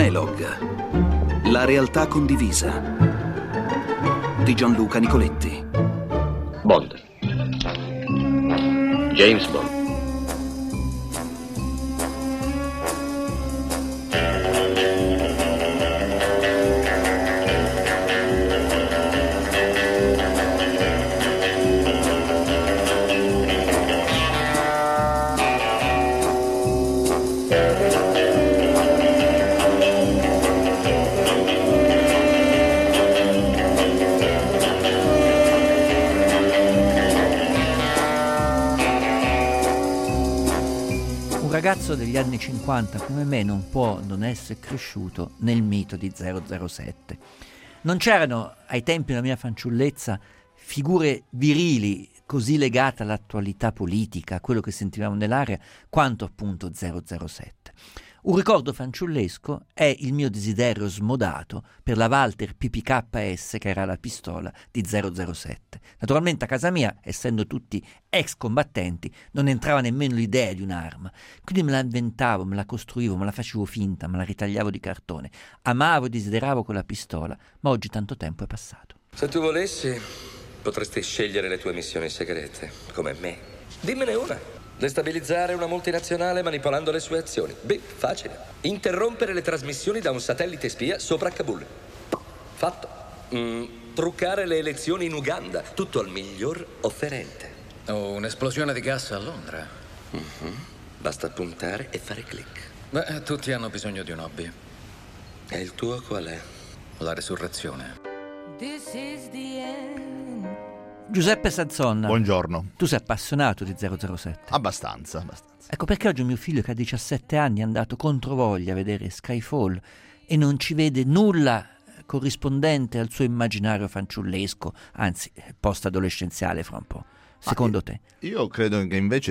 Dialogue. La realtà condivisa. Di Gianluca Nicoletti. Bond. James Bond. Un ragazzo degli anni 50 come me non può non essere cresciuto nel mito di 007. Non c'erano ai tempi della mia fanciullezza figure virili così legate all'attualità politica, a quello che sentivamo nell'aria, quanto appunto 007. Un ricordo fanciullesco è il mio desiderio smodato per la Walther PPKS, che era la pistola di 007. Naturalmente a casa mia, essendo tutti ex combattenti, non entrava nemmeno l'idea di un'arma. Quindi me la inventavo, me la costruivo, me la facevo finta, me la ritagliavo di cartone. Amavo e desideravo quella pistola, ma oggi tanto tempo è passato. Se tu volessi, potresti scegliere le tue missioni segrete, come me. Dimmene una. Destabilizzare una multinazionale manipolando le sue azioni. Beh, facile. Interrompere le trasmissioni da un satellite spia sopra Kabul. Fatto. Truccare le elezioni in Uganda. Tutto al miglior offerente. O un'esplosione di gas a Londra. Basta puntare e fare click. Beh, tutti hanno bisogno di un hobby. E il tuo qual è? La resurrezione. This is the end. Giuseppe Sazzonna. Buongiorno. Tu sei appassionato di 007? Abbastanza. Ecco perché oggi mio figlio che ha 17 anni è andato controvoglia a vedere Skyfall e non ci vede nulla corrispondente al suo immaginario fanciullesco, anzi post-adolescenziale fra un po'. Secondo te? Io credo che invece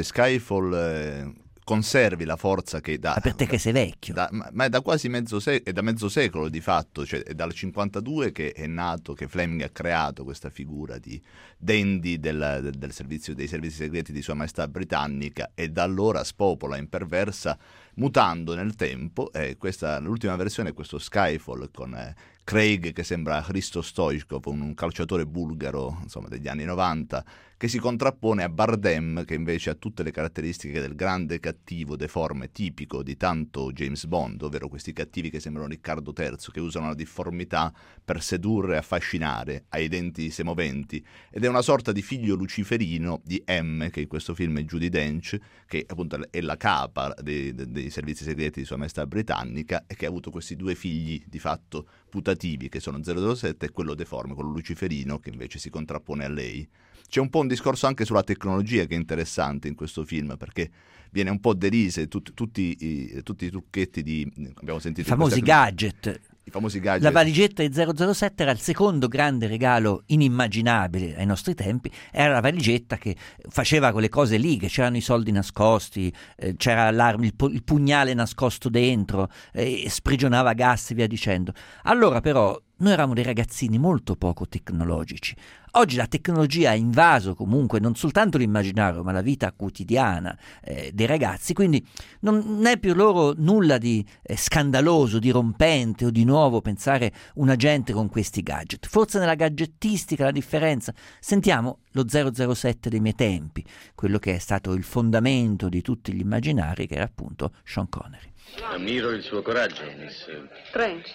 Skyfall conservi la forza che dà. Ma per te che sei vecchio. Ma è da quasi da mezzo secolo di fatto, cioè è dal 52 che è nato, che Fleming ha creato questa figura di dandy dei servizi segreti di Sua Maestà Britannica, e da allora spopola, imperversa, mutando nel tempo. L'ultima versione è questo Skyfall con Craig che sembra Hristo Stoichkov, un calciatore bulgaro, insomma, degli anni 90, che si contrappone a Bardem, che invece ha tutte le caratteristiche del grande cattivo deforme tipico di tanto James Bond, ovvero questi cattivi che sembrano Riccardo III, che usano la difformità per sedurre e affascinare, ai denti semoventi, ed è una sorta di figlio luciferino di M, che in questo film è Judi Dench, che appunto è la capa dei servizi segreti di Sua Maestà Britannica, e che ha avuto questi due figli di fatto putativi, che sono 007 e quello deforme, quello luciferino, che invece si contrappone a lei. C'è un po' un discorso anche sulla tecnologia che è interessante in questo film, perché viene un po' derise tutti i trucchetti abbiamo sentito I famosi gadget. La valigetta di 007 era il secondo grande regalo inimmaginabile ai nostri tempi. Era la valigetta che faceva quelle cose lì, che c'erano i soldi nascosti, c'era il pugnale nascosto dentro, sprigionava gas e via dicendo. Allora però noi eravamo dei ragazzini molto poco tecnologici. Oggi la tecnologia ha invaso comunque non soltanto l'immaginario, ma la vita quotidiana dei ragazzi, quindi non è per loro nulla di scandaloso, di rompente o di nuovo pensare una gente con questi gadget. Forse nella gadgettistica la differenza. Sentiamo lo 007 dei miei tempi, quello che è stato il fondamento di tutti gli immaginari, che era appunto Sean Connery. Ammiro il suo coraggio, Miss Trench.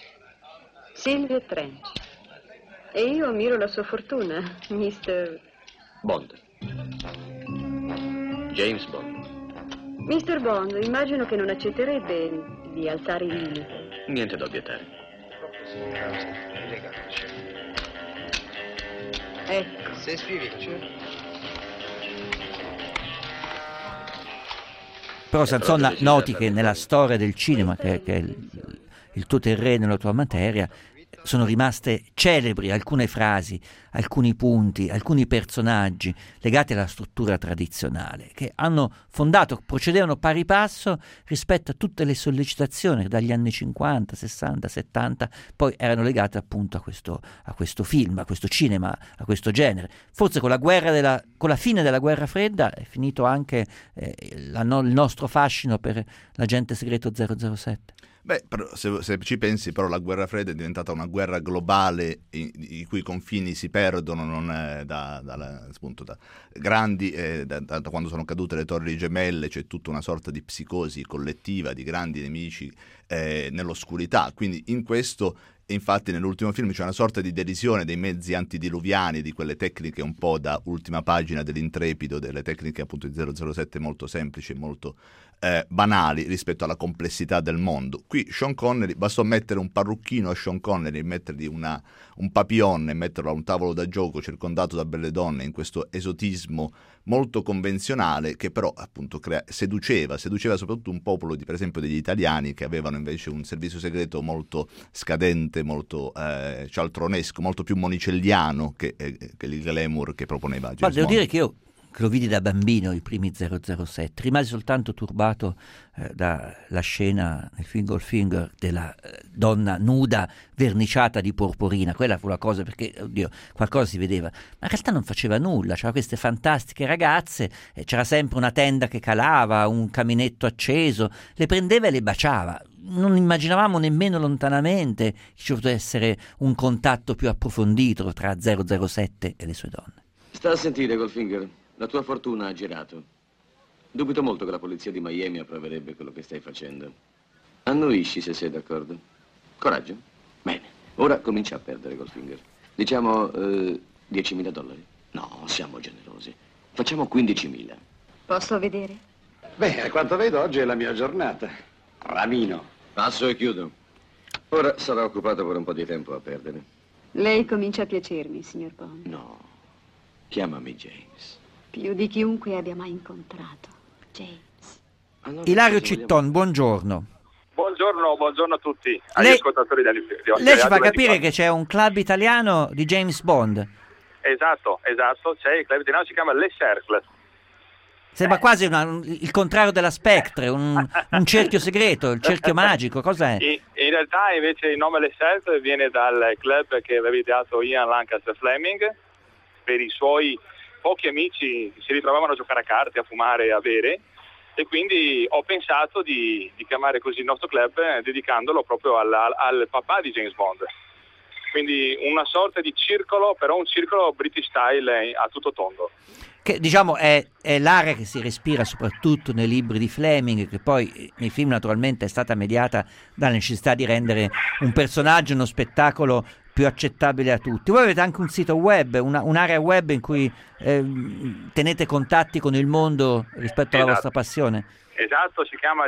Sylvia Trench. E io ammiro la sua fortuna, Mr. Bond. James Bond. Mr. Bond, immagino che non accetterebbe di alzare il limite. Niente da obiettare. Ecco. Però Sazzonna, noti che nella storia del cinema, che è il tuo terreno, la tua materia, sono rimaste celebri alcune frasi, alcuni punti, alcuni personaggi legati alla struttura tradizionale, che procedevano pari passo rispetto a tutte le sollecitazioni dagli anni 50, 60, 70, poi erano legate appunto a questo film, a questo cinema, a questo genere. Forse con la fine della guerra fredda è finito anche il nostro fascino per l'agente segreto 007. Beh, se ci pensi, però la guerra fredda è diventata una guerra globale i cui confini si perdono appunto da grandi, da quando sono cadute le torri gemelle, c'è tutta una sorta di psicosi collettiva di grandi nemici nell'oscurità, quindi in questo. Infatti nell'ultimo film c'è una sorta di derisione dei mezzi antidiluviani, di quelle tecniche un po' da ultima pagina dell'Intrepido, delle tecniche appunto di 007 molto semplici e molto banali rispetto alla complessità del mondo. Qui Sean Connery, bastò mettere un parrucchino a Sean Connery, mettergli un papillon e metterlo a un tavolo da gioco circondato da belle donne in questo esotismo molto convenzionale che però appunto seduceva soprattutto un popolo per esempio degli italiani, che avevano invece un servizio segreto molto scadente, molto cialtronesco, molto più monicelliano che il glamour che proponeva James Bond. Devo dire che io, che lo vidi da bambino i primi 007, rimasi soltanto turbato dalla scena nel film Goldfinger della donna nuda verniciata di porporina. Quella fu la cosa, perché oddio, qualcosa si vedeva, ma in realtà non faceva nulla, c'era queste fantastiche ragazze, c'era sempre una tenda che calava, un caminetto acceso, le prendeva e le baciava. Non immaginavamo nemmeno lontanamente che ci potesse essere un contatto più approfondito tra 007 e le sue donne. Sta a sentire, Goldfinger. La tua fortuna ha girato. Dubito molto che la polizia di Miami approverebbe quello che stai facendo. Annuisci se sei d'accordo. Coraggio? Bene. Ora comincia a perdere, Goldfinger. Diciamo $10.000? No, siamo generosi. Facciamo 15.000. Posso vedere? Beh, a quanto vedo oggi è la mia giornata. Ramino. Passo e chiudo. Ora sarà occupato per un po' di tempo a perdere. Lei comincia a piacermi, signor Bond. No. Chiamami James. Più di chiunque abbia mai incontrato. James. Allora, Ilario Citton, buongiorno. Buongiorno a tutti. Lei ascoltatori ci fa capire che c'è un club italiano di James Bond. Esatto. C'è il club italiano, si chiama Le Cercle. Sembra quasi il contrario della Spectre, un cerchio segreto, il cerchio magico, cos'è? In realtà invece il nome Le Cercle viene dal club che aveva ideato Ian Lancaster Fleming per i suoi pochi amici che si ritrovavano a giocare a carte, a fumare e a bere, e quindi ho pensato di chiamare così il nostro club dedicandolo proprio al papà di James Bond. Quindi una sorta di circolo, però un circolo British style a tutto tondo. Che diciamo è l'area che si respira soprattutto nei libri di Fleming, che poi nei film naturalmente è stata mediata dalla necessità di rendere un personaggio, uno spettacolo più accettabile a tutti. Voi avete anche un sito web, un'area web in cui tenete contatti con il mondo rispetto alla vostra passione. Esatto, si chiama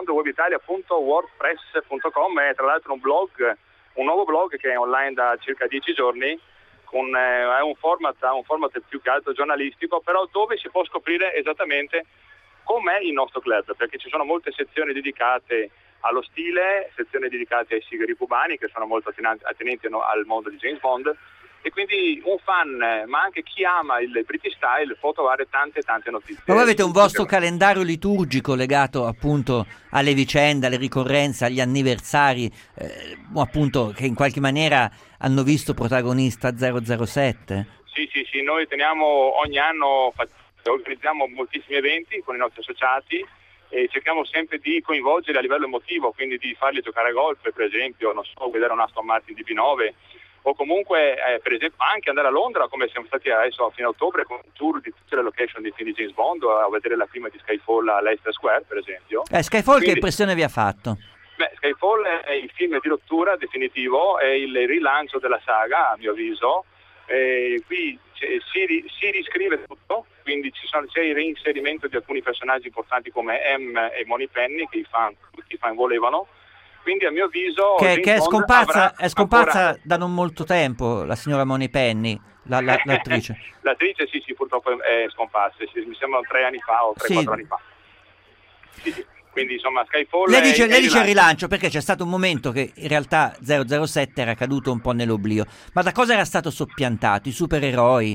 jamesbondwebitalia.wordpress.com, e tra l'altro un nuovo blog che è online da circa 10 giorni, ha un format più che altro giornalistico, però dove si può scoprire esattamente com'è il nostro club, perché ci sono molte sezioni dedicate allo stile, sezioni dedicate ai sigari cubani che sono molto attenenti al mondo di James Bond, e quindi un fan, ma anche chi ama il British style, può trovare tante notizie. Ma voi avete un vostro calendario liturgico legato appunto alle vicende, alle ricorrenze, agli anniversari, appunto, che in qualche maniera hanno visto protagonista 007? Sì, noi teniamo ogni anno, organizziamo moltissimi eventi con i nostri associati e cerchiamo sempre di coinvolgere a livello emotivo, quindi di farli giocare a golf, per esempio, guidare un Aston Martin DB9, o comunque per esempio anche andare a Londra, come siamo stati adesso a fine ottobre con un tour di tutte le location di film di James Bond, a vedere la prima di Skyfall a Leicester Square, per esempio. Skyfall, quindi, che impressione vi ha fatto? Skyfall è il film di rottura definitivo, è il rilancio della saga, a mio avviso. Qui si riscrive tutto, quindi c'è il reinserimento di alcuni personaggi importanti come M e Moneypenny che i fan volevano. Quindi a mio avviso che è scomparsa da non molto tempo la signora Moneypenny, l'attrice. L'attrice sì, purtroppo è scomparsa, mi sembra 3 anni fa o 3-4 anni fa. Sì. Quindi insomma Skyfall lei dice il rilancio perché c'è stato un momento che in realtà 007 era caduto un po' nell'oblio, ma da cosa era stato soppiantato? I supereroi,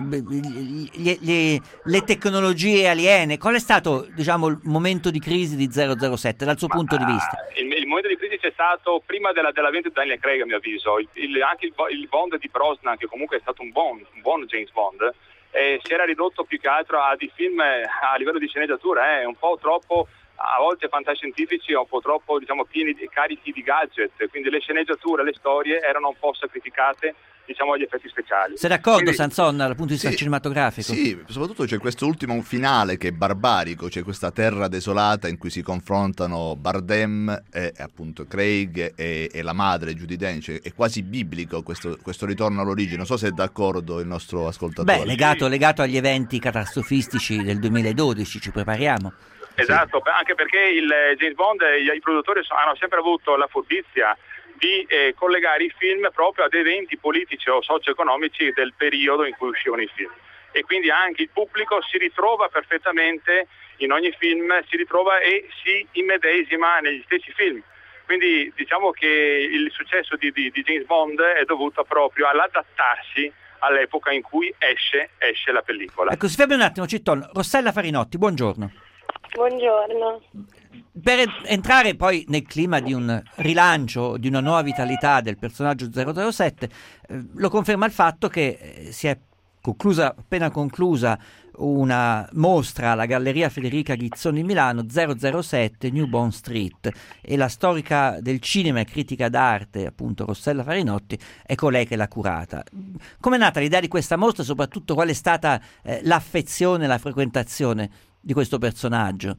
le tecnologie aliene? Qual è stato, diciamo, il momento di crisi di 007 dal suo punto di vista? Il momento di crisi c'è stato prima dell'avvento di Daniel Craig, a mio avviso. Anche il Bond di Brosnan, che comunque è stato un buon James Bond, si era ridotto più che altro a di film a livello di sceneggiatura, un po' troppo a volte fantascientifici un po' troppo, diciamo, pieni carichi di gadget, quindi le sceneggiature, le storie erano un po' sacrificate, diciamo, agli effetti speciali. Sei d'accordo, Sanson, dal punto di vista cinematografico? Sì, soprattutto c'è questo ultimo finale che è barbarico, c'è questa terra desolata in cui si confrontano Bardem e appunto Craig e la madre Judi Dench. È quasi biblico questo ritorno all'origine. Non so se è d'accordo il nostro ascoltatore. Beh, legato agli eventi catastrofistici del 2012, ci prepariamo. Esatto, anche perché il James Bond, i produttori hanno sempre avuto la furbizia di collegare i film proprio ad eventi politici o socio-economici del periodo in cui uscivano i film, e quindi anche il pubblico si ritrova perfettamente in ogni film, si ritrova e si immedesima negli stessi film. Quindi diciamo che il successo di James Bond è dovuto proprio all'adattarsi all'epoca in cui esce la pellicola. Ecco, si fermi un attimo, Citton. Rossella Farinotti, buongiorno. Buongiorno. Per entrare poi nel clima di un rilancio, di una nuova vitalità del personaggio 007, lo conferma il fatto che si è appena conclusa una mostra alla Galleria Federica Ghizzoni di Milano, 007 New Bond Street, e la storica del cinema e critica d'arte, appunto Rossella Farinotti, è colei che l'ha curata. Com'è nata l'idea di questa mostra e soprattutto qual è stata l'affezione, la frequentazione di questo personaggio?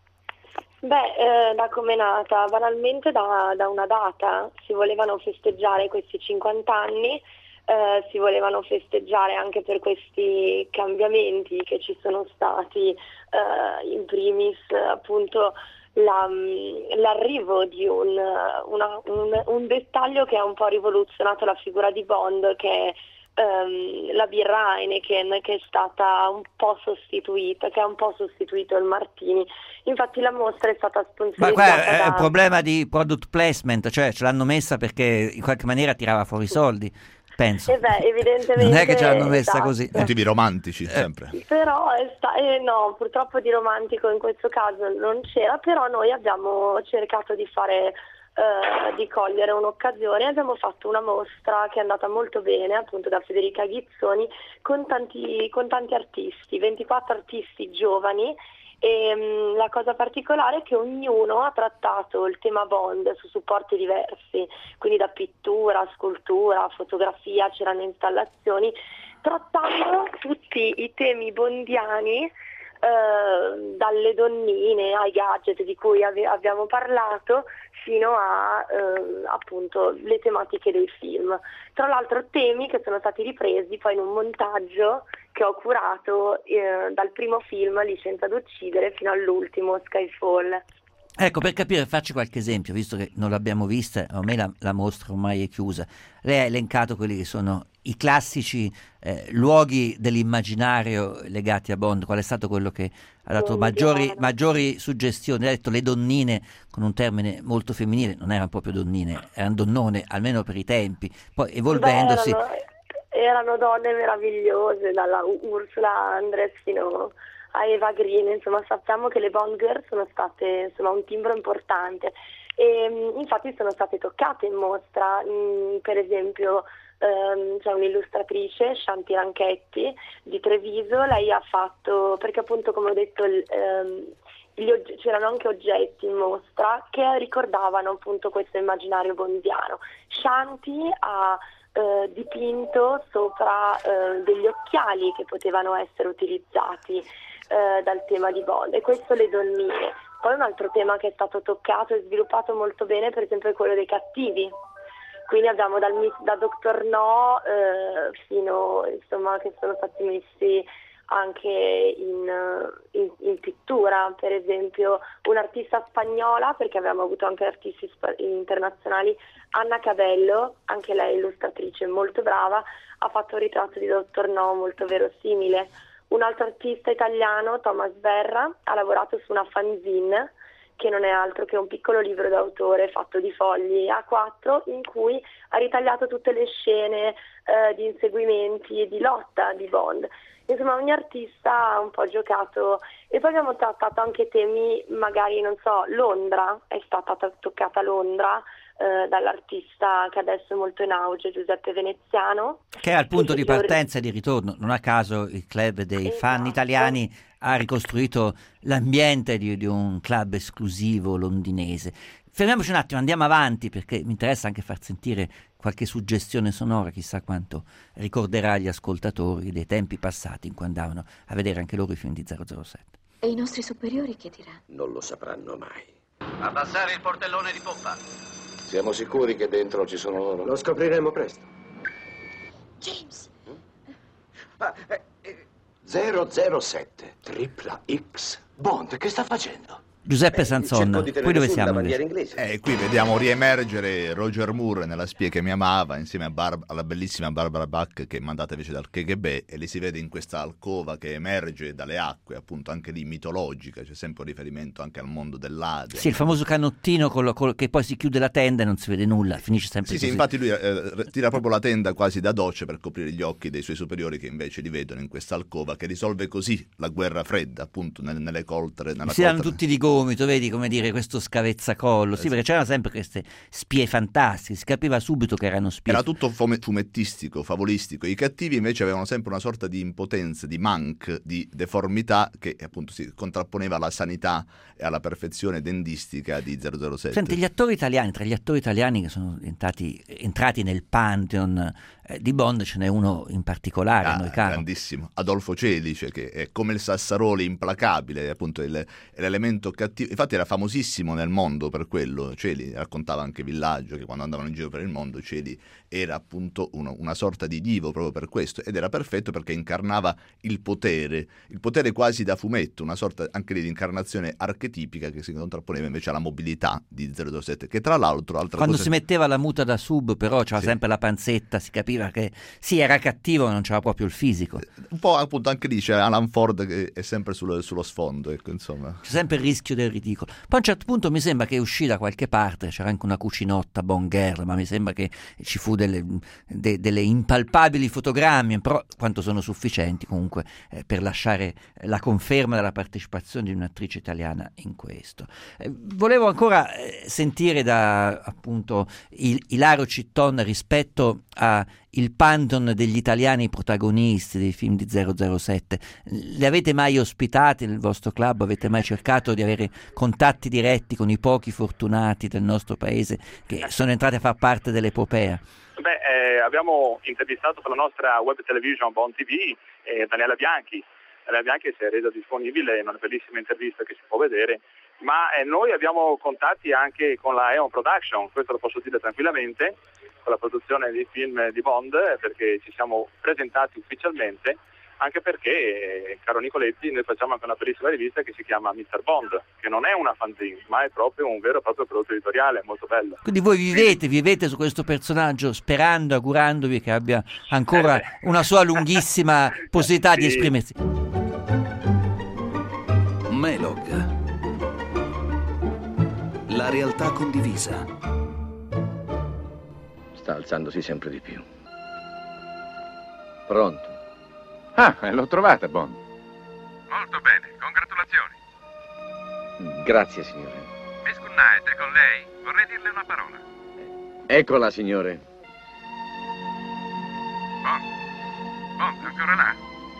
Da com'è nata? Banalmente da una data. Si volevano festeggiare questi 50 anni, si volevano festeggiare anche per questi cambiamenti che ci sono stati, in primis appunto l'arrivo di un dettaglio che ha un po' rivoluzionato la figura di Bond, che è la birra Heineken, che è stata un po' sostituita, che ha un po' sostituito il Martini. Infatti la mostra è stata sponsorizzata. Ma qua è un problema di product placement, cioè ce l'hanno messa perché in qualche maniera tirava fuori i soldi, penso. Evidentemente non è che ce l'hanno messa esatto. così. Motivi romantici sempre. Però no, purtroppo di romantico in questo caso non c'era, però noi abbiamo cercato di fare di cogliere un'occasione. Abbiamo fatto una mostra che è andata molto bene, appunto da Federica Ghizzoni, con tanti artisti, 24 artisti giovani, e la cosa particolare è che ognuno ha trattato il tema Bond su supporti diversi, quindi da pittura, scultura, fotografia, c'erano installazioni, trattando tutti i temi bondiani, dalle donnine ai gadget di cui abbiamo parlato, fino a appunto le tematiche dei film. Tra l'altro temi che sono stati ripresi poi in un montaggio che ho curato dal primo film Licenza d'uccidere fino all'ultimo Skyfall. Ecco, per capire, faccio qualche esempio, visto che non l'abbiamo vista, ormai la mostra ormai è chiusa. Lei ha elencato quelli che sono i classici luoghi dell'immaginario legati a Bond. Qual è stato quello che ha dato maggiori suggestioni? Ha detto le donnine, con un termine molto femminile, non erano proprio donnine, erano donnone, almeno per i tempi, poi evolvendosi. Erano donne meravigliose, dalla Ursula Andress fino a Eva Green, insomma sappiamo che le Bond Girl sono state un timbro importante, e infatti sono state toccate in mostra. Per esempio c'è un'illustratrice, Shanti Ranchetti di Treviso, lei ha fatto, perché appunto come ho detto c'erano anche oggetti in mostra che ricordavano appunto questo immaginario bondiano. Shanti ha dipinto sopra degli occhiali che potevano essere utilizzati dal tema di Bond, e questo le donnine. Poi un altro tema che è stato toccato e sviluppato molto bene, per esempio, è quello dei cattivi. Quindi abbiamo da Dr. No fino, insomma, che sono stati messi anche in pittura, per esempio un'artista spagnola, perché abbiamo avuto anche artisti internazionali, Anna Cabello, anche lei illustratrice molto brava, ha fatto un ritratto di Dr. No molto verosimile. Un altro artista italiano, Thomas Berra, ha lavorato su una fanzine, che non è altro che un piccolo libro d'autore fatto di fogli A4, in cui ha ritagliato tutte le scene di inseguimenti e di lotta di Bond. Insomma, ogni artista ha un po' giocato, e poi abbiamo trattato anche temi, magari, non so, Londra, è stata toccata Londra, dall'artista che adesso è molto in auge, Giuseppe Veneziano. Che è al punto di partenza e di ritorno. Non a caso il club dei fan italiani ha ricostruito l'ambiente di un club esclusivo londinese. Fermiamoci un attimo, andiamo avanti, perché mi interessa anche far sentire qualche suggestione sonora, chissà quanto ricorderà gli ascoltatori dei tempi passati in cui andavano a vedere anche loro i film di 007. E i nostri superiori che diranno? Non lo sapranno mai. Abbassare il portellone di poppa. Siamo sicuri che dentro ci sono loro? Lo scopriremo presto. James! 007, tripla X. Bond, che sta facendo? Giuseppe Sanson, qui dove siamo? Qui vediamo riemergere Roger Moore nella Spia che mi amava, insieme alla bellissima Barbara Bach, che è mandata invece dal KGB, e li si vede in questa alcova che emerge dalle acque, appunto anche lì mitologica, c'è sempre un riferimento anche al mondo dell'Ade. Sì, il famoso canottino che poi si chiude la tenda e non si vede nulla, finisce sempre così. Sì, infatti lui tira proprio la tenda quasi da doccia per coprire gli occhi dei suoi superiori, che invece li vedono in questa alcova, che risolve così la guerra fredda, appunto nelle coltre. Si danno tutti di gomito, vedi, come dire, questo scavezzacollo. Sì, perché c'erano sempre queste spie fantastiche, si capiva subito che erano spie. Era tutto fumettistico, favolistico. I cattivi invece avevano sempre una sorta di impotenza, di manque, di deformità, che appunto si contrapponeva alla sanità e alla perfezione dendistica di 007. Senti, gli attori italiani, tra gli attori italiani che sono entrati nel pantheon di Bond, ce n'è uno in particolare a noi caro. Grandissimo, Adolfo Celice, che è come il Sassaroli implacabile, appunto l'elemento cattivo. Infatti era famosissimo nel mondo per quello. Celi raccontava anche Villaggio che quando andavano in giro per il mondo Celi era appunto una sorta di divo proprio per questo, ed era perfetto perché incarnava il potere quasi da fumetto, una sorta anche lì di incarnazione archetipica che si contrapponeva invece alla mobilità di 007, che tra l'altro quando si metteva la muta da sub però c'era sempre la panzetta, si capiva che sì, era cattivo ma non c'era proprio il fisico. Un po' appunto anche lì c'è Alan Ford che è sempre sullo sfondo, ecco, insomma. C'è sempre il rischio del ridicolo. Poi a un certo punto mi sembra che uscì da qualche parte, c'era anche una cucinotta Bond Girl, ma mi sembra che ci fu delle impalpabili fotogrammi, però quanto sono sufficienti comunque per lasciare la conferma della partecipazione di un'attrice italiana in questo. Volevo ancora sentire da appunto Ilario Citton rispetto a il pantheon degli italiani protagonisti dei film di 007. Li avete mai ospitati nel vostro club? Avete mai cercato di avere contatti diretti con i pochi fortunati del nostro paese che sono entrati a far parte dell'epopea? Abbiamo intervistato per la nostra web television Bond TV Daniela Bianchi. Daniela Bianchi si è resa disponibile in una bellissima intervista che si può vedere, ma noi abbiamo contatti anche con la Eon Production, questo lo posso dire tranquillamente, con la produzione di film di Bond, perché ci siamo presentati ufficialmente, anche perché, caro Nicoletti, noi facciamo anche una bellissima rivista che si chiama Mr. Bond, che non è una fanzine, ma è proprio un vero e proprio prodotto editoriale, molto bello. Quindi voi vivete su questo personaggio sperando, augurandovi che abbia ancora una sua lunghissima possibilità di esprimersi. Melog. La realtà condivisa. Sta alzandosi sempre di più. Pronto? L'ho trovata, Bond. Molto bene, congratulazioni. Grazie, signore. Miss Goodnight è con lei? Vorrei dirle una parola. Eccola, signore. Bond, ancora là?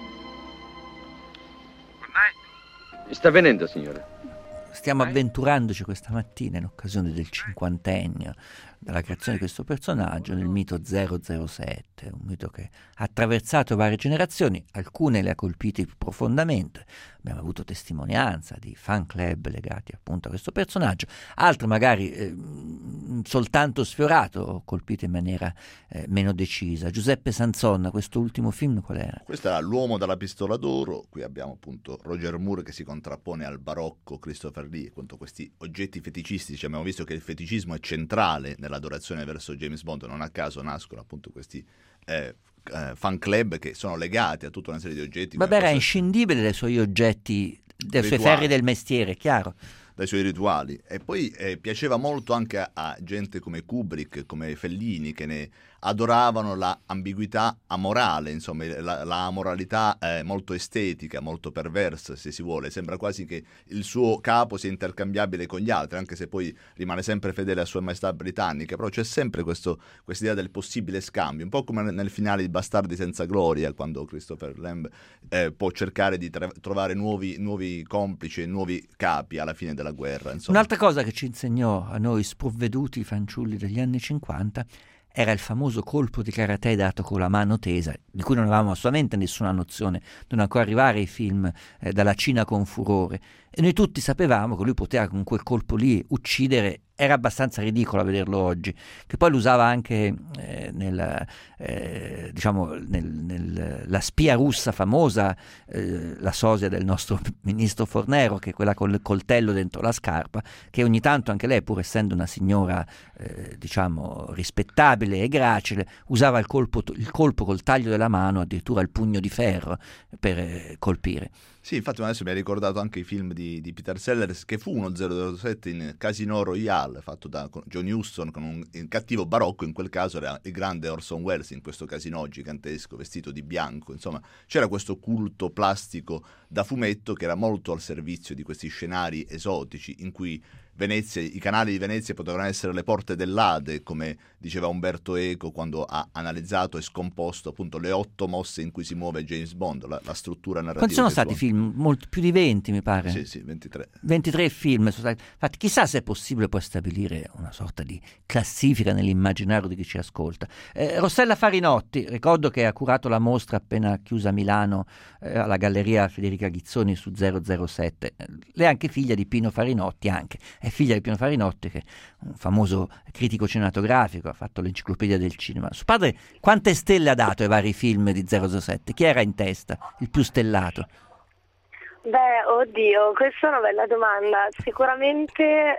Goodnight? Sta venendo, signore. Stiamo avventurandoci questa mattina in occasione del 50ennio dalla creazione di questo personaggio nel mito 007, un mito che ha attraversato varie generazioni, alcune le ha colpite più profondamente, abbiamo avuto testimonianza di fan club legati appunto a questo personaggio, altre magari soltanto sfiorato o colpite in maniera meno decisa. Giuseppe Sanson, questo ultimo film qual era? Questo era L'uomo dalla pistola d'oro, qui abbiamo appunto Roger Moore che si contrappone al barocco Christopher Lee, appunto questi oggetti feticistici. Abbiamo visto che il feticismo è centrale nell'adorazione verso James Bond, non a caso nascono appunto questi fan club che sono legati a tutta una serie di oggetti. Vabbè, era inscindibile dai suoi oggetti, dai suoi ferri del mestiere, chiaro. Dai suoi rituali. E poi piaceva molto anche a gente come Kubrick, come Fellini, che ne adoravano la ambiguità amorale, insomma la amoralità molto estetica, molto perversa se si vuole. Sembra quasi che il suo capo sia intercambiabile con gli altri, anche se poi rimane sempre fedele a Sua Maestà Britannica, però c'è sempre questa idea del possibile scambio, un po' come nel finale di Bastardi senza gloria, quando Christopher Lamb può cercare di trovare nuovi complici e nuovi capi alla fine della guerra, insomma. Un'altra cosa che ci insegnò a noi sprovveduti fanciulli degli anni 50 era il famoso colpo di karate dato con la mano tesa, di cui non avevamo assolutamente nessuna nozione, non ancora arrivare ai film dalla Cina con furore, e noi tutti sapevamo che lui poteva con quel colpo lì uccidere. Era abbastanza ridicolo a vederlo oggi, che poi lo usava anche nella spia russa famosa, la sosia del nostro ministro Fornero, che è quella col coltello dentro la scarpa, che ogni tanto anche lei, pur essendo una signora rispettabile e gracile, usava il colpo col taglio della mano, addirittura il pugno di ferro, per colpire. Sì, infatti adesso mi ha ricordato anche i film di Peter Sellers, che fu uno 007 in Casino Royale, fatto da John Huston, con un cattivo barocco. In quel caso era il grande Orson Welles, in questo casino gigantesco, vestito di bianco. Insomma, c'era questo culto plastico da fumetto che era molto al servizio di questi scenari esotici, in cui Venezia, i canali di Venezia potevano essere le porte dell'Ade, come diceva Umberto Eco quando ha analizzato e scomposto appunto le 8 mosse in cui si muove James Bond, la struttura narrativa. Quanti sono stati film? Più di 20 mi pare. Sì, 23. 23 film sono stati. Infatti chissà se è possibile poi stabilire una sorta di classifica nell'immaginario di chi ci ascolta. Rossella Farinotti, ricordo che ha curato la mostra appena chiusa a Milano alla Galleria Federica Ghizzoni su 007. Lei è anche figlia di Pino Farinotti, è figlia di Pino Farinotti, che è un famoso critico cinematografico, ha fatto l'enciclopedia del cinema. Suo padre quante stelle ha dato ai vari film di 007? Chi era in testa, il più stellato? Beh, oddio, questa è una bella domanda. Sicuramente,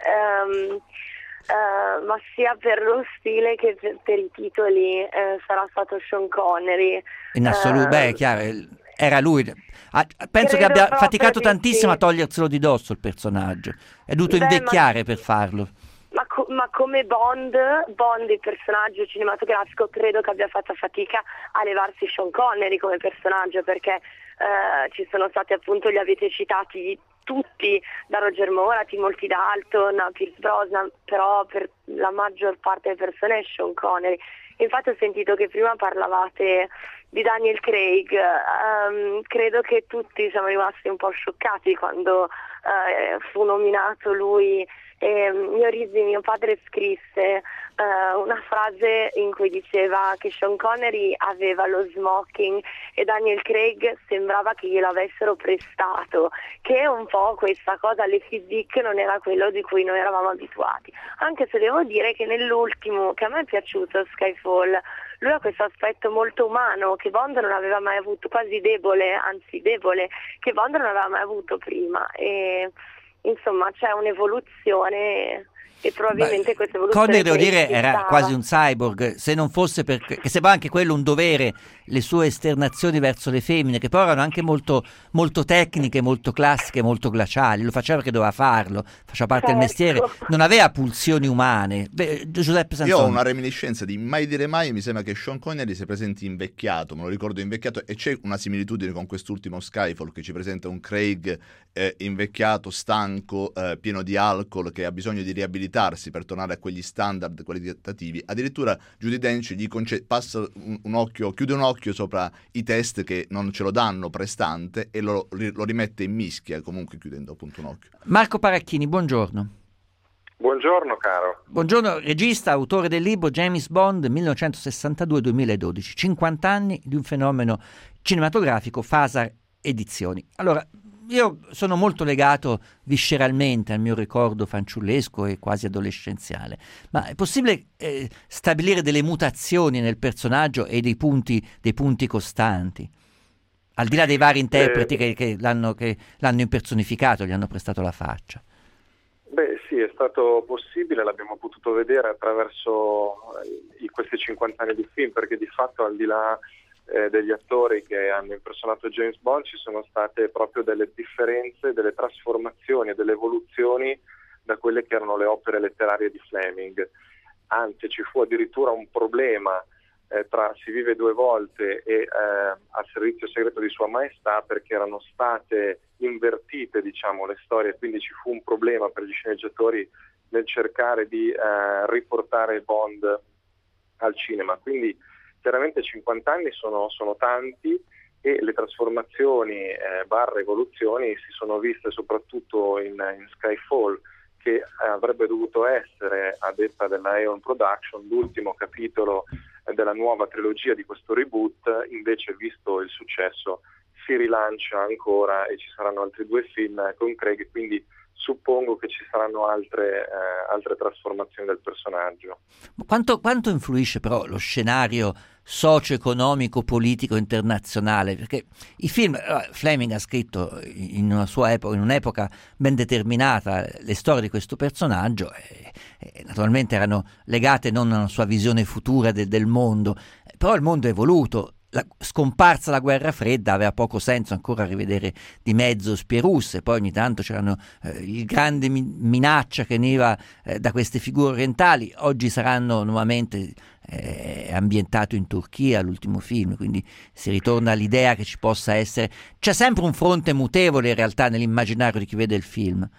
ma sia per lo stile che per i titoli, sarà stato Sean Connery. In assoluto, è chiaro, era lui. Penso che abbia faticato tantissimo a toglierselo di dosso il personaggio. È dovuto invecchiare per farlo. Ma come Bond, il personaggio cinematografico, credo che abbia fatto fatica a levarsi Sean Connery come personaggio, perché ci sono stati, appunto, li avete citati tutti, da Roger Moore a Timothy Dalton a Pierce Brosnan, però per la maggior parte delle persone è Sean Connery. Infatti ho sentito che prima parlavate di Daniel Craig, credo che tutti siamo rimasti un po' scioccati quando fu nominato lui. Mio padre scrisse una frase in cui diceva che Sean Connery aveva lo smoking e Daniel Craig sembrava che glielo avessero prestato, che un po' questa cosa, le physique non era quello di cui noi eravamo abituati, anche se devo dire che nell'ultimo, che a me è piaciuto, Skyfall, lui ha questo aspetto molto umano che Bond non aveva mai avuto, quasi debole, che Bond non aveva mai avuto prima, e insomma c'è un'evoluzione e probabilmente questa evoluzione Connery, devo dire, era quasi un cyborg, se non fosse perché sembrava anche quello un dovere, le sue esternazioni verso le femmine, che poi erano anche molto, molto tecniche, molto classiche, molto glaciali. Lo faceva perché doveva farlo, faceva parte del mestiere, non aveva pulsioni umane. Giuseppe Sanzoni. Io ho una reminiscenza di Mai dire mai, mi sembra che Sean Connery si presenti invecchiato, me lo ricordo invecchiato, e c'è una similitudine con quest'ultimo Skyfall che ci presenta un Craig invecchiato, stanco, pieno di alcol, che ha bisogno di riabilitarsi per tornare a quegli standard qualitativi. Addirittura Judi Dench gli passa un occhio, chiude un occhio sopra i test che non ce lo danno prestante e lo rimette in mischia, comunque chiudendo appunto un occhio. Marco Paracchini, buongiorno. Buongiorno caro. Buongiorno, regista, autore del libro James Bond 1962-2012, 50 anni di un fenomeno cinematografico, Fasar Edizioni. Allora, io sono molto legato visceralmente al mio ricordo fanciullesco e quasi adolescenziale, ma è possibile stabilire delle mutazioni nel personaggio e dei punti costanti, al di là dei vari interpreti che l'hanno impersonificato, gli hanno prestato la faccia? Beh sì, è stato possibile, l'abbiamo potuto vedere attraverso questi 50 anni di film, perché di fatto al di là degli attori che hanno impersonato James Bond ci sono state proprio delle differenze, delle trasformazioni e delle evoluzioni da quelle che erano le opere letterarie di Fleming. Anzi, ci fu addirittura un problema Si vive due volte e al servizio segreto di Sua Maestà, perché erano state invertite, diciamo, le storie, quindi ci fu un problema per gli sceneggiatori nel cercare di riportare Bond al cinema. Quindi chiaramente 50 anni sono tanti, e le trasformazioni barra evoluzioni si sono viste soprattutto in Skyfall, che avrebbe dovuto essere, a detta della Aeon Production, l'ultimo capitolo della nuova trilogia di questo reboot. Invece, visto il successo, si rilancia ancora e ci saranno altri 2 film con Craig, quindi suppongo che ci saranno altre trasformazioni del personaggio. Quanto influisce però lo scenario socio-economico, politico, internazionale? Perché i film, Fleming ha scritto in una sua epoca, in un'epoca ben determinata, le storie di questo personaggio e naturalmente erano legate non a una sua visione futura del mondo, però il mondo è evoluto. Scomparsa la guerra fredda aveva poco senso ancora rivedere di mezzo spie russe, poi ogni tanto c'erano il grande minaccia che veniva da queste figure orientali. Oggi saranno nuovamente ambientato in Turchia l'ultimo film, quindi si ritorna all'idea che ci possa essere, c'è sempre un fronte mutevole in realtà nell'immaginario di chi vede il film.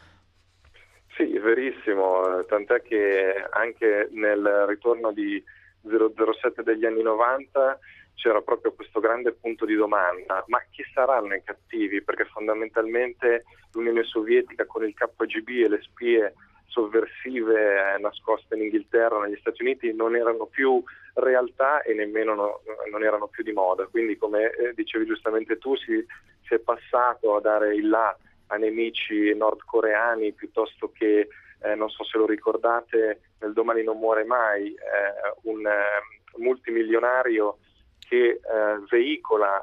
Sì, è verissimo, tant'è che anche nel ritorno di 007 degli anni 90 c'era proprio questo grande punto di domanda: ma chi saranno i cattivi? Perché fondamentalmente l'Unione Sovietica con il KGB e le spie sovversive nascoste in Inghilterra, negli Stati Uniti, non erano più realtà e nemmeno non erano più di moda. Quindi, come dicevi giustamente tu, si è passato a dare il là a nemici nordcoreani piuttosto che, non so se lo ricordate, nel Domani non muore mai, un multimilionario che veicola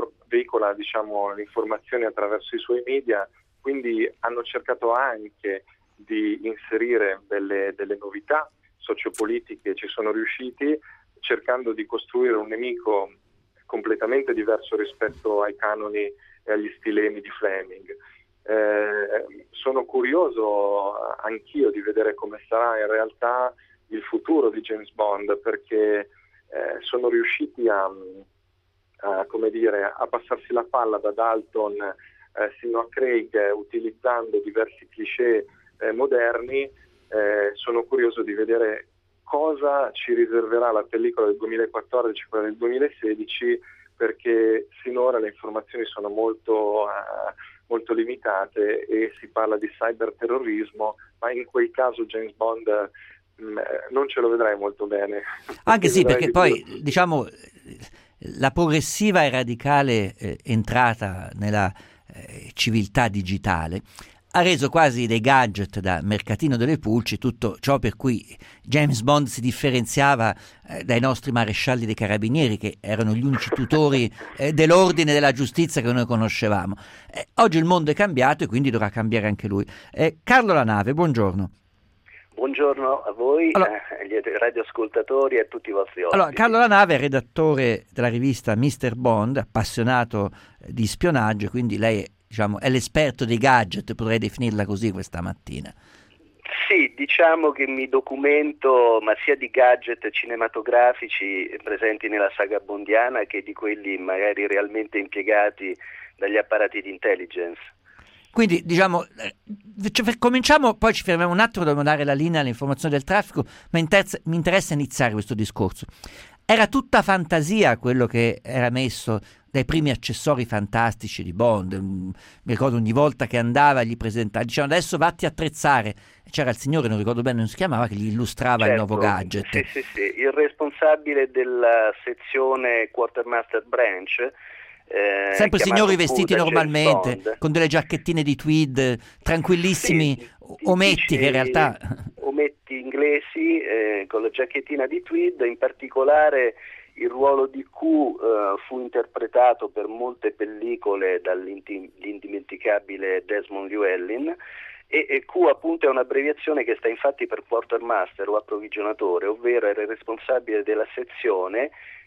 diciamo, l'informazione attraverso i suoi media. Quindi hanno cercato anche di inserire delle novità sociopolitiche, ci sono riusciti, cercando di costruire un nemico completamente diverso rispetto ai canoni e agli stilemi di Fleming. Sono curioso anch'io di vedere come sarà in realtà il futuro di James Bond, perché sono riusciti a passarsi la palla da Dalton sino a Craig, utilizzando diversi cliché moderni. Sono curioso di vedere cosa ci riserverà la pellicola del 2014 e quella del 2016, perché sinora le informazioni sono molto limitate e si parla di cyberterrorismo, ma in quel caso James Bond non ce lo vedrai molto bene. Anche sì, perché poi diciamo la progressiva e radicale entrata nella civiltà digitale ha reso quasi dei gadget da mercatino delle pulci tutto ciò per cui James Bond si differenziava dai nostri marescialli dei carabinieri, che erano gli unici tutori dell'ordine e della giustizia che noi conoscevamo. Oggi il mondo è cambiato e quindi dovrà cambiare anche lui. Carlo Lanave, buongiorno. Buongiorno a voi, agli radioascoltatori e a tutti i vostri ospiti. Allora, Carlo Lanave è redattore della rivista Mr. Bond, appassionato di spionaggio, quindi lei è l'esperto dei gadget, potrei definirla così questa mattina. Sì, diciamo che mi documento, ma sia di gadget cinematografici presenti nella saga bondiana che di quelli magari realmente impiegati dagli apparati di intelligence. Quindi cominciamo, poi ci fermiamo un attimo, dobbiamo dare la linea all'informazione del traffico, ma mi interessa iniziare questo discorso. Era tutta fantasia quello che era messo dai primi accessori fantastici di Bond. Mi ricordo ogni volta che andava gli presentava, dicevano adesso vatti a attrezzare, c'era il signore, non ricordo bene, non si chiamava, che gli illustrava il nuovo gadget. Sì, il responsabile della sezione Quartermaster Branch, sempre signori vestiti normalmente con delle giacchettine di tweed tranquillissimi, ometti che in realtà ometti inglesi con la giacchettina di tweed. In particolare il ruolo di Q fu interpretato per molte pellicole dall'indimenticabile Desmond Llewellyn, e Q appunto è un'abbreviazione che sta infatti per Quartermaster o approvvigionatore, ovvero era il responsabile della sezione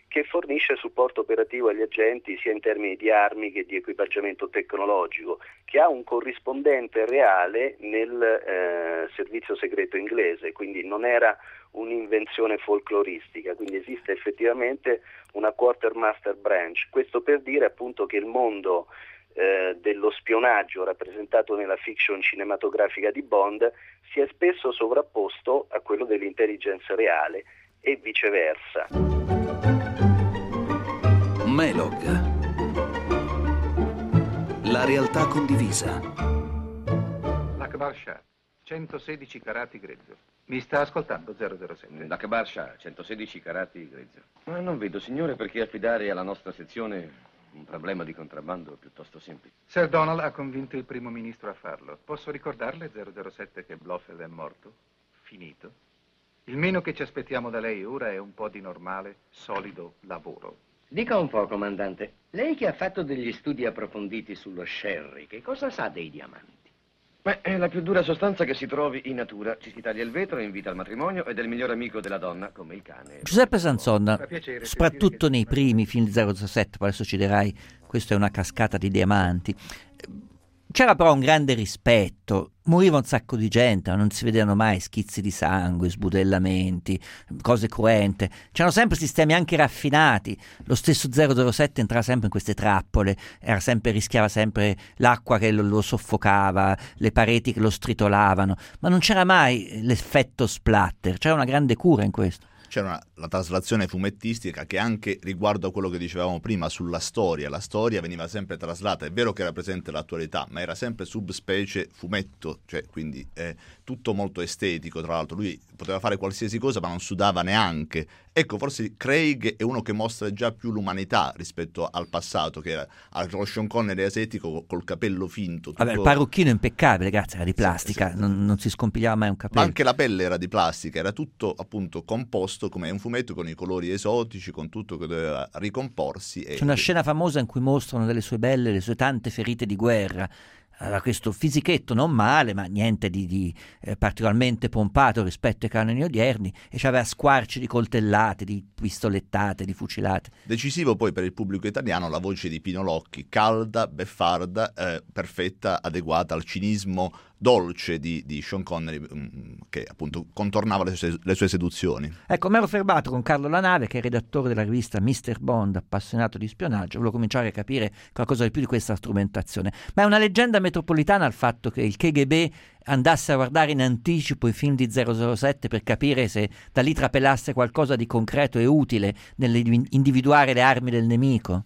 che fornisce supporto operativo agli agenti sia in termini di armi che di equipaggiamento tecnologico, che ha un corrispondente reale nel servizio segreto inglese, quindi non era un'invenzione folcloristica, quindi esiste effettivamente una Quartermaster Branch. Questo per dire appunto che il mondo dello spionaggio rappresentato nella fiction cinematografica di Bond si è spesso sovrapposto a quello dell'intelligence reale e viceversa. Melog. La realtà condivisa. L'Akbar Shah, 116 carati grezzo. Mi sta ascoltando 007? L'Akbar Shah, 116 carati grezzo. Ma non vedo, signore, perché affidare alla nostra sezione un problema di contrabbando piuttosto semplice. Sir Donald ha convinto il primo ministro a farlo. Posso ricordarle, 007, che Blofeld è morto? Finito. Il meno che ci aspettiamo da lei ora è un po' di normale, solido lavoro. Dica un po', comandante, lei che ha fatto degli studi approfonditi sullo sherry, che cosa sa dei diamanti? Beh, è la più dura sostanza che si trovi in natura. Ci si taglia il vetro, invita al matrimonio ed è il migliore amico della donna, come il cane. Giuseppe Sanson, soprattutto nei primi film di 007, adesso ci dirai, questa è una cascata di diamanti. C'era però un grande rispetto, moriva un sacco di gente, ma non si vedevano mai schizzi di sangue, sbudellamenti, cose cruente. C'erano sempre sistemi anche raffinati. Lo stesso 007 entrava sempre in queste trappole, rischiava sempre l'acqua che lo soffocava, le pareti che lo stritolavano, ma non c'era mai l'effetto splatter, c'era una grande cura in questo. C'era la traslazione fumettistica che anche riguardo a quello che dicevamo prima sulla storia, la storia veniva sempre traslata, è vero che era presente l'attualità, ma era sempre subspecie fumetto, cioè quindi tutto molto estetico. Tra l'altro lui poteva fare qualsiasi cosa ma non sudava neanche. Ecco, forse Craig è uno che mostra già più l'umanità rispetto al passato, che era lo Sean Connery asetico col capello finto. Tutto... Vabbè, il parrucchino impeccabile, grazie, era di plastica, sì. Non si scompigliava mai un capello. Ma anche la pelle era di plastica, era tutto appunto composto come un fumetto con i colori esotici, con tutto che doveva ricomporsi. C'è una scena famosa in cui mostrano delle sue belle, le sue tante ferite di guerra. Aveva questo fisichetto non male, ma niente di particolarmente pompato rispetto ai canoni odierni, e aveva squarci di coltellate, di pistolettate, di fucilate. Decisivo poi per il pubblico italiano la voce di Pino Locchi, calda, beffarda, perfetta, adeguata al cinismo dolce di Sean Connery, che appunto contornava le sue seduzioni. Ecco, mi ero fermato con Carlo Lanave, che è redattore della rivista Mr. Bond, appassionato di spionaggio. Volevo cominciare a capire qualcosa di più di questa strumentazione, ma è una leggenda metropolitana il fatto che il KGB andasse a guardare in anticipo i film di 007 per capire se da lì trapelasse qualcosa di concreto e utile nell'individuare le armi del nemico.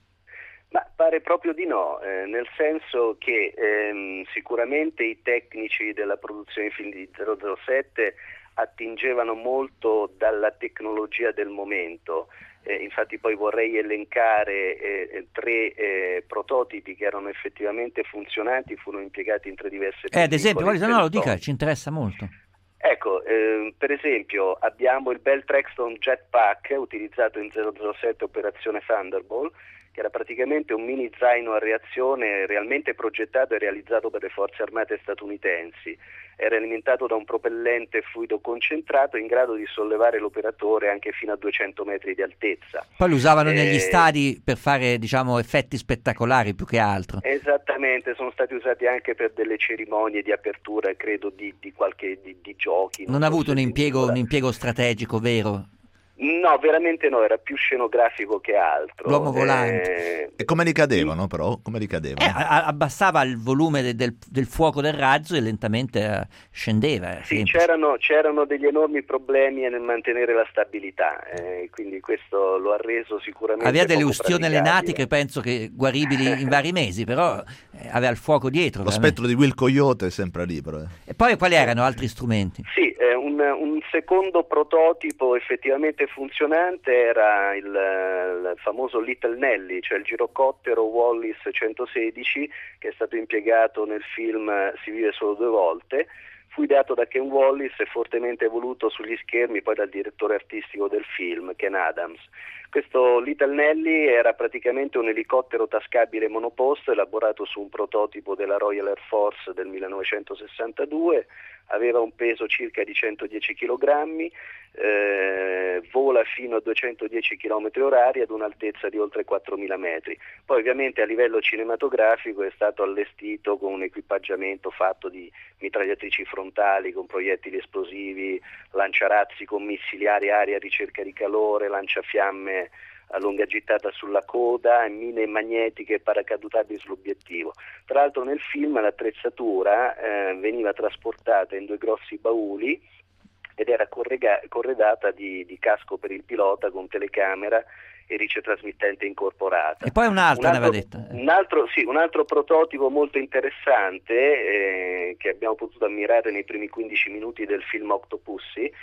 Ma pare proprio di no, nel senso che sicuramente i tecnici della produzione di film di 007 attingevano molto dalla tecnologia del momento. Infatti poi vorrei elencare 3 prototipi che erano effettivamente funzionanti, furono impiegati in 3 diverse pellicole. Ad esempio, no, lo dica, ci interessa molto. Ecco, per esempio abbiamo il Bell Traxton Jetpack utilizzato in 007 Operazione Thunderbolt, che era praticamente un mini zaino a reazione realmente progettato e realizzato per le forze armate statunitensi. Era alimentato da un propellente fluido concentrato in grado di sollevare l'operatore anche fino a 200 metri di altezza. Poi lo usavano negli stadi per fare, diciamo, effetti spettacolari più che altro. Esattamente, sono stati usati anche per delle cerimonie di apertura, credo, di giochi. Non ha avuto un impiego strategico vero? No, veramente no, era più scenografico che altro. L'uomo volante. E come ricadevano però? Come ricadevano? Abbassava il volume del fuoco del razzo e lentamente scendeva. Sì, c'erano degli enormi problemi nel mantenere la stabilità, quindi questo lo ha reso sicuramente. Aveva delle ustioni allenati che penso che guaribili in vari mesi, però aveva il fuoco dietro. Lo spettro di Will Coyote è sempre lì, però. E poi quali erano altri strumenti? Sì, un secondo prototipo effettivamente funzionante era il famoso Little Nelly, cioè il girocottero Wallis 116, che è stato impiegato nel film Si vive solo 2 volte. Fu ideato da Ken Wallis e fortemente voluto sugli schermi poi dal direttore artistico del film, Ken Adams. Questo Little Nelly era praticamente un elicottero tascabile monoposto elaborato su un prototipo della Royal Air Force del 1962, aveva un peso circa di 110 kg, vola fino a 210 km/h ad un'altezza di oltre 4.000 metri. Poi ovviamente a livello cinematografico è stato allestito con un equipaggiamento fatto di mitragliatrici frontali con proiettili esplosivi, lanciarazzi con missili aria-aria a ricerca di calore, lanciafiamme a lunga gittata sulla coda, mine magnetiche e paracadutabili sull'obiettivo. Tra l'altro nel film l'attrezzatura veniva trasportata in 2 grossi bauli ed era corredata di casco per il pilota con telecamera e ricetrasmittente incorporata. E poi un'altra ne aveva detta. Un altro prototipo molto interessante che abbiamo potuto ammirare nei primi 15 minuti del film Octopussy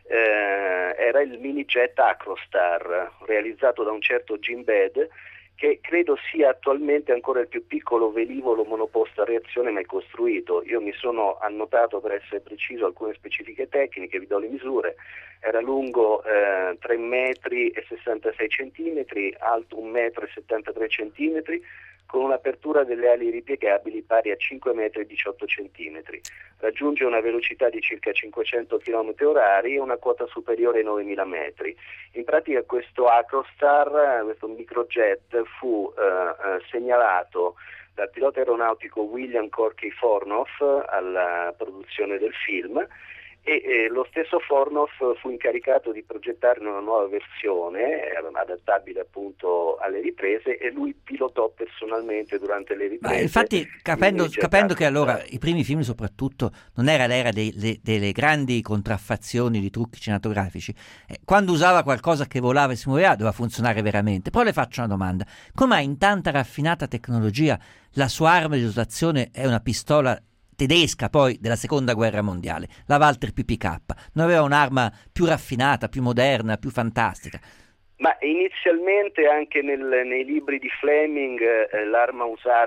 era il mini jet Acrostar, realizzato da un certo Jim Bed, che credo sia attualmente ancora il più piccolo velivolo monoposto a reazione mai costruito. Io mi sono annotato, per essere preciso, alcune specifiche tecniche, vi do le misure. Era lungo 3 metri e 66 centimetri, alto 1 metro e 73 centimetri, con un'apertura delle ali ripiegabili pari a 5 metri e 18 centimetri. Raggiunge una velocità di circa 500 km/h e una quota superiore ai 9.000 metri. In pratica questo Acrostar, questo microjet, fu segnalato dal pilota aeronautico William Corky Fornoff alla produzione del film, e lo stesso Fornoff fu incaricato di progettarne una nuova versione adattabile appunto alle riprese, e lui pilotò personalmente durante le riprese. Ma infatti capendo che allora i primi film soprattutto non era l'era delle grandi contraffazioni di trucchi cinematografici, quando usava qualcosa che volava e si muoveva doveva funzionare veramente. Però le faccio una domanda: com'è in tanta raffinata tecnologia la sua arma di dotazione è una pistola tedesca poi della seconda guerra mondiale, la Walter PPK? Non aveva un'arma più raffinata, più moderna, più fantastica? Ma inizialmente anche nei libri di Fleming l'arma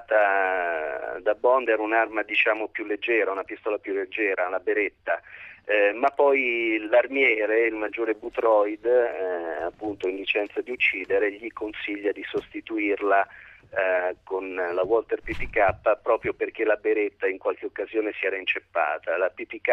usata da Bond era un'arma diciamo più leggera, una pistola più leggera, una beretta. Ma poi l'armiere, il maggiore Boothroyd, appunto in licenza di uccidere, gli consiglia di sostituirla con la Walter PPK, proprio perché la beretta in qualche occasione si era inceppata. La PPK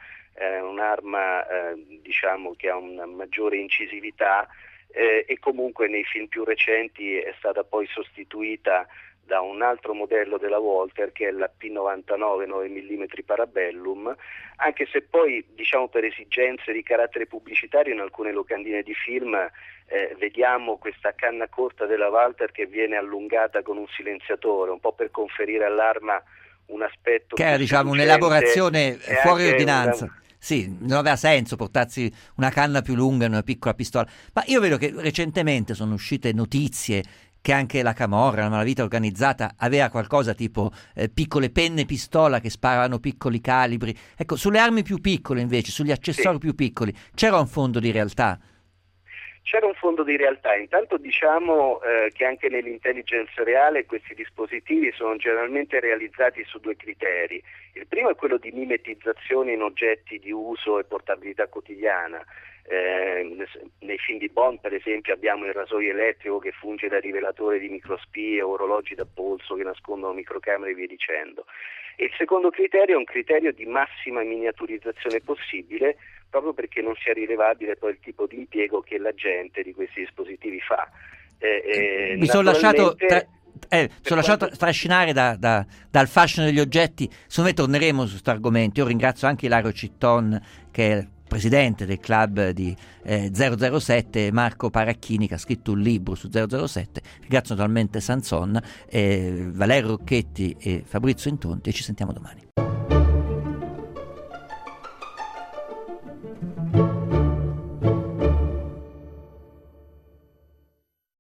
è un'arma diciamo che ha una maggiore incisività e comunque nei film più recenti è stata poi sostituita da un altro modello della Walter, che è la P99 9 mm Parabellum, anche se poi diciamo per esigenze di carattere pubblicitario in alcune locandine di film vediamo questa canna corta della Walter che viene allungata con un silenziatore, un po' per conferire all'arma un aspetto che era diciamo un'elaborazione fuori ordinanza. Sì, non aveva senso portarsi una canna più lunga in una piccola pistola. Ma io vedo che recentemente sono uscite notizie che anche la Camorra, la malavita organizzata, aveva qualcosa tipo piccole penne pistola che sparavano piccoli calibri. Ecco, sulle armi più piccole invece, sugli accessori più piccoli, c'era un fondo di realtà? C'era un fondo di realtà. Intanto diciamo che anche nell'intelligence reale questi dispositivi sono generalmente realizzati su 2 criteri. Il primo è quello di mimetizzazione in oggetti di uso e portabilità quotidiana. Nei film di Bond per esempio abbiamo il rasoio elettrico che funge da rivelatore di microspie, orologi da polso che nascondono microcamere e via dicendo. E il secondo criterio è un criterio di massima miniaturizzazione possibile, proprio perché non sia rilevabile poi il tipo di impiego che l'agente di questi dispositivi fa. Mi sono lasciato trascinare dal fascino degli oggetti. Secondo me torneremo su questo argomento. Io ringrazio anche Ilario Citton, che è presidente del club di 007, Marco Paracchini, che ha scritto un libro su 007. Ringrazio naturalmente Sanson, Valerio Rocchetti e Fabrizio Intonti, e ci sentiamo domani.